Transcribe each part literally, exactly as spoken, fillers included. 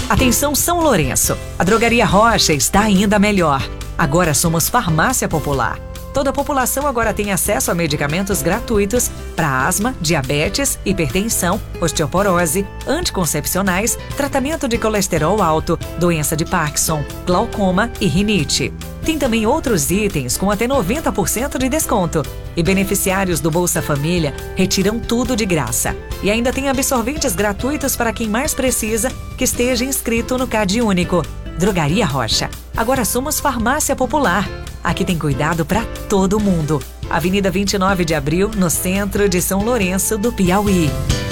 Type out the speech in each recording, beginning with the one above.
Atenção São Lourenço, a Drogaria Rocha está ainda melhor. Agora somos farmácia popular. Toda a população agora tem acesso a medicamentos gratuitos para asma, diabetes, hipertensão, osteoporose, anticoncepcionais, tratamento de colesterol alto, doença de Parkinson, glaucoma e rinite. Tem também outros itens com até noventa por cento de desconto. E beneficiários do Bolsa Família retiram tudo de graça. E ainda tem absorventes gratuitos para quem mais precisa que esteja inscrito no Cade Único. Drogaria Rocha. Agora somos farmácia popular. Aqui tem cuidado para todo mundo. Avenida vinte e nove de abril, no centro de São Lourenço do Piauí.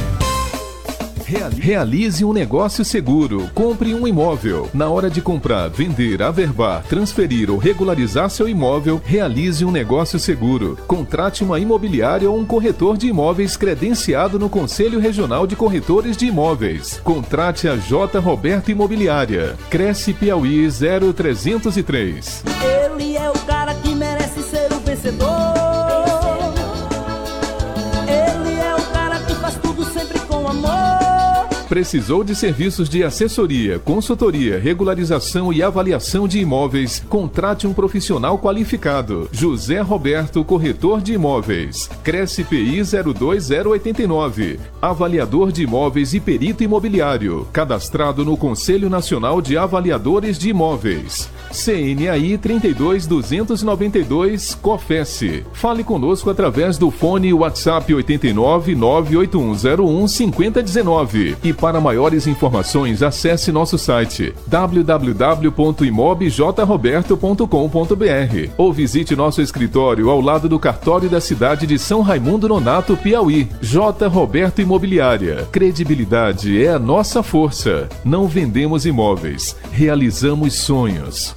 Realize um negócio seguro. Compre um imóvel. Na hora de comprar, vender, averbar, transferir ou regularizar seu imóvel, realize um negócio seguro. Contrate uma imobiliária ou um corretor de imóveis credenciado no Conselho Regional de Corretores de Imóveis. Contrate a J. Roberto Imobiliária. Cresce Piauí zero trezentos e três. Ele é o cara que merece ser o vencedor. Ele é o cara que faz tudo sempre com amor. Precisou de serviços de assessoria, consultoria, regularização e avaliação de imóveis? Contrate um profissional qualificado. José Roberto, corretor de imóveis. Cresce P I zero dois zero oito nove. Avaliador de imóveis e perito imobiliário. Cadastrado no Conselho Nacional de Avaliadores de Imóveis. C N A I trinta e dois duzentos e noventa e dois, COFES. Fale conosco através do fone WhatsApp oito nove nove oito um zero um cinco zero um nove. E para maiores informações, acesse nosso site w w w ponto imob j roberto ponto com ponto b r ou visite nosso escritório ao lado do cartório da cidade de São Raimundo Nonato, Piauí. J. Roberto Imobiliária. Credibilidade é a nossa força. Não vendemos imóveis, realizamos sonhos.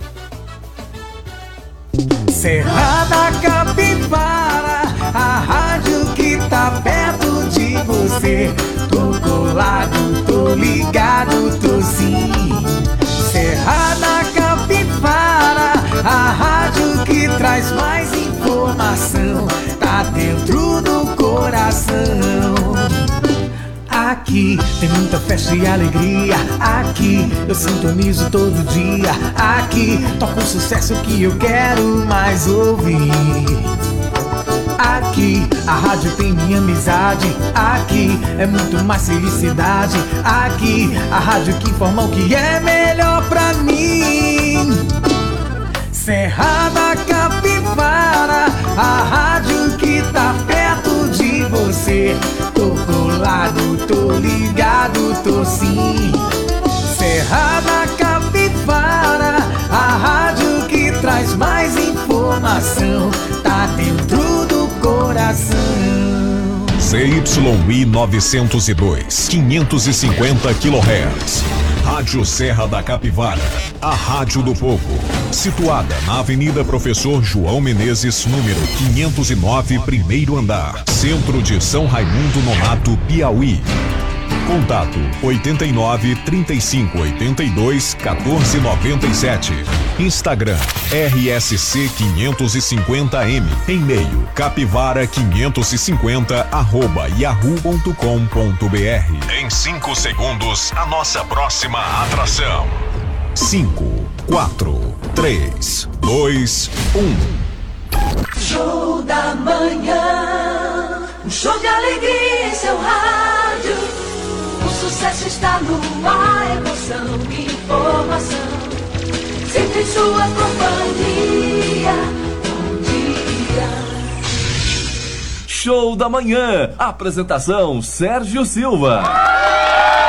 Serra da Capivara, a rádio que tá perto de você. Tô colado, tô ligado, tô sim. Serra da Capivara, a rádio que traz mais informação. Tá dentro do coração. Aqui tem muita festa e alegria. Aqui eu sintonizo todo dia. Aqui toca o sucesso que eu quero mais ouvir. Aqui a rádio tem minha amizade. Aqui é muito mais felicidade. Aqui a rádio que informa o que é melhor pra mim. Serra da Capivara, a rádio que tá perto de você. Tô colado, tô ligado, tô sim. Serra da Capivara, a rádio que traz mais informação. Tá dentro do coração. C Y I novecentos e dois, quinhentos e cinquenta quilohertz. Rádio Serra da Capivara, a rádio do povo. Situada na Avenida Professor João Menezes, número quinhentos e nove, primeiro andar, centro de São Raimundo Nonato, Piauí. Contato oito nove, trinta e cinco, oitenta e dois, quatorze, noventa e sete. Instagram R S C quinhentos e cinquenta M. E-mail capivara quinhentos e cinquenta arroba yahoo ponto com ponto b r. Em cinco segundos, a nossa próxima atração. cinco, quatro, três, dois, um. Show da manhã, um show de alegria em seu rádio. O sucesso está no ar, emoção e informação. Sempre em sua companhia. Bom dia. Show da manhã. Apresentação Sérgio Silva.